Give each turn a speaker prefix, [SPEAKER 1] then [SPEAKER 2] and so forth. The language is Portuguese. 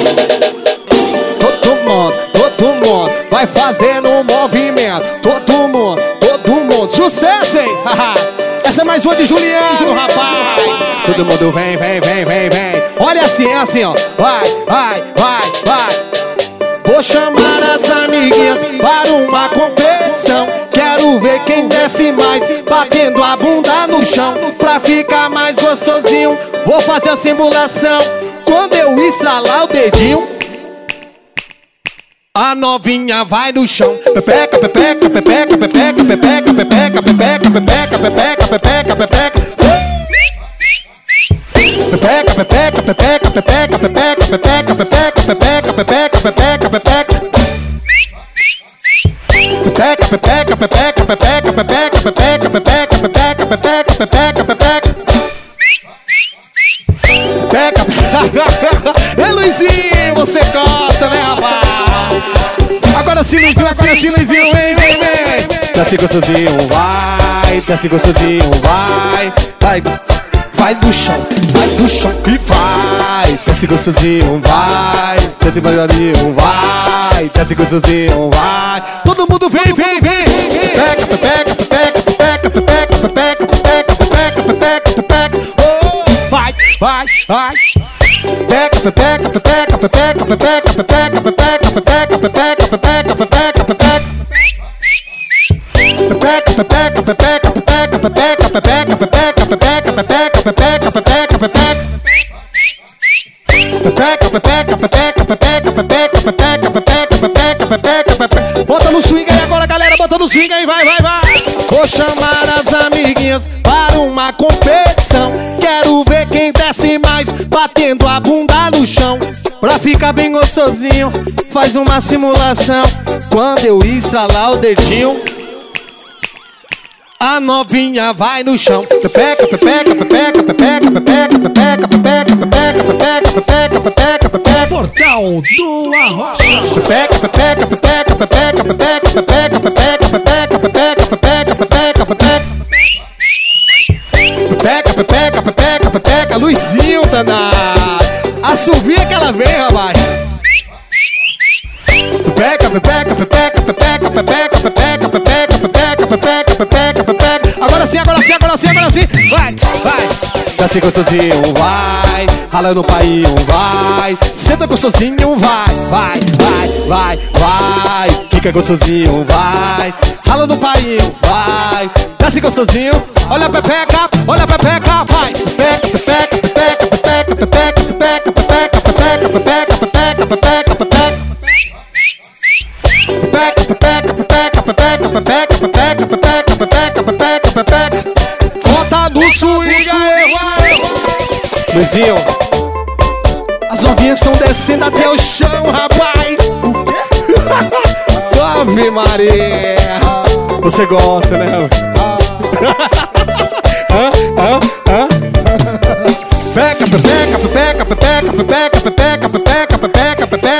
[SPEAKER 1] Todo mundo vai fazendo um movimento. Todo mundo, sucesso, hein? Essa é mais uma de Juliano, rapaz. Todo mundo vem. Olha assim, é assim, ó. Vai. Vou chamar as amiguinhas para uma competição. Quero ver quem desce mais, batendo a bunda no chão. Pra ficar mais gostosinho, vou fazer a simulação. Quando eu estralar o dedinho, a novinha vai no chão. Pepeca. Ei, Luizinho, você gosta, né, rapaz? Agora sim, Luizinho, vem. Desce gostosinho, vai. Desce gostosinho, vai. Vai do chão e vai. Desce gostosinho, vai. Desce devagarinho, vai. Desce gostosinho, vai. Todo mundo vem. Pepeca. Oh, vai. Bota no swing aí agora, galera, bota no swing aí, vai. Vou chamar as amiguinhas para uma competição. Quero ver quem desce mais, batendo a bunda no chão. Pra ficar bem gostosinho, faz uma simulação. Quando eu estralar o dedinho, a novinha vai no chão. Pepeca.
[SPEAKER 2] Portal do Arrocha.
[SPEAKER 1] Pepeca, Luizinho danado. Assovia que ela vem, rapaz. Pepeca. Agora sim. Vai. Desce gostosinho, vai. Rala no painho, vai. Senta gostosinho, vai. Fica gostosinho, vai. Rala no painho, vai. Desce gostosinho. Olha a pepeca, vai. Pepeca. Bota no swing aí, vai. Luizinho, as novinhas estão descendo até o chão, rapaz. Ave Maria. Você gosta, né? Pepeca.